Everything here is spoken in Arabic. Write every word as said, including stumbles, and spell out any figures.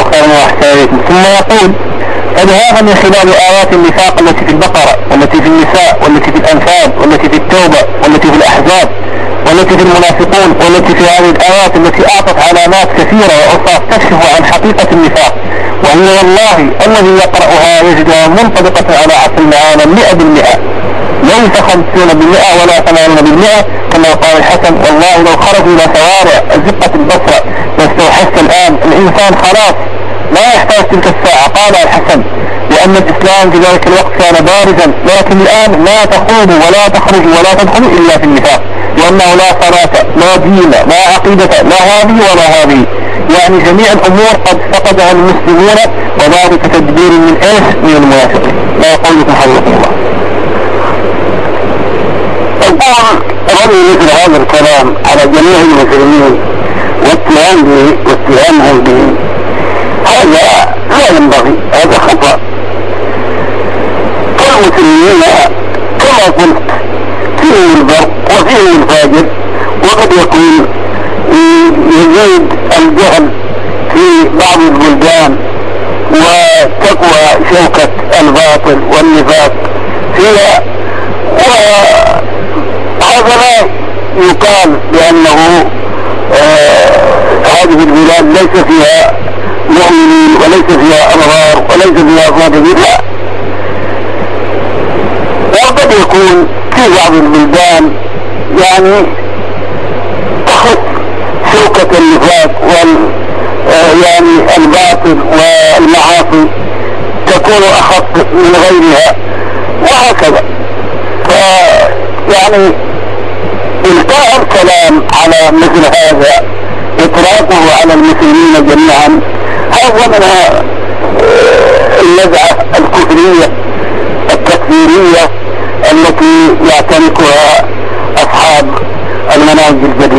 الله خيرا وأحسن. ثم يقول: فلهذا من خلال آيات النفاق التي في البقرة والتي في النساء والتي في الأنفال والتي في التوبة والتي في الأحزاب والتي في المنافقون والتي في هذه الآيات التي أعطت علامات كثيرة وأخرى تكشف عن حقيقة النفاق، وهي والله الذي يقرأها يجدها منطبقة على عقل العالم مئة بالمئة، ليس خمسون بالمئة ولا ثمانين بالمئة كما قال الحسن: والله لو خرجوا إلى شوارع زقة البصرة واستوحشت الآن الإنسان خلاص لا يحتاج تلك الساعة. قال الحسن: لأن الإسلام في ذلك الوقت كان بارزا، لكن الآن لا تخوض ولا تخرج ولا تدخل إلا في النفاق، لأنه لا صلاة لا دين لا عقيدة لا هذه ولا هذه، يعني جميع الأمور قد فقدها المسلمون، وذلك تدبير من إيش؟ من المنافقين. لا يقولكم حفظكم الله. الآن رمي مثل هذا الكلام على جميع المسلمين والاتهام به واتهامهم به هذا لا ينبغي، هذا خطأ. كالمسلمين كما قلت فيهم البر وفيهم الفاجر، وقد يكون يزيد الجهل في بعض البلدان وتقوى شوكة الباطل والنفاق فيها، وهذا لا يقال بأنه آه هذه البلاد ليس فيها مؤمنين وليس فيها أبرار وليس فيها صادقين، لا. وقد يكون في بعض البلدان يعني تخص شوكة النفاق وال آه يعني الباطل والمعاصي تكون أخف من غيرها، وهكذا. فيعني إلقاء الكلام على مثل هذا إطلاقه على المسلمين جميعا هذا من النزعة الكفرية التكفيرية التي يعتنقها أصحاب المناهج الجديدة.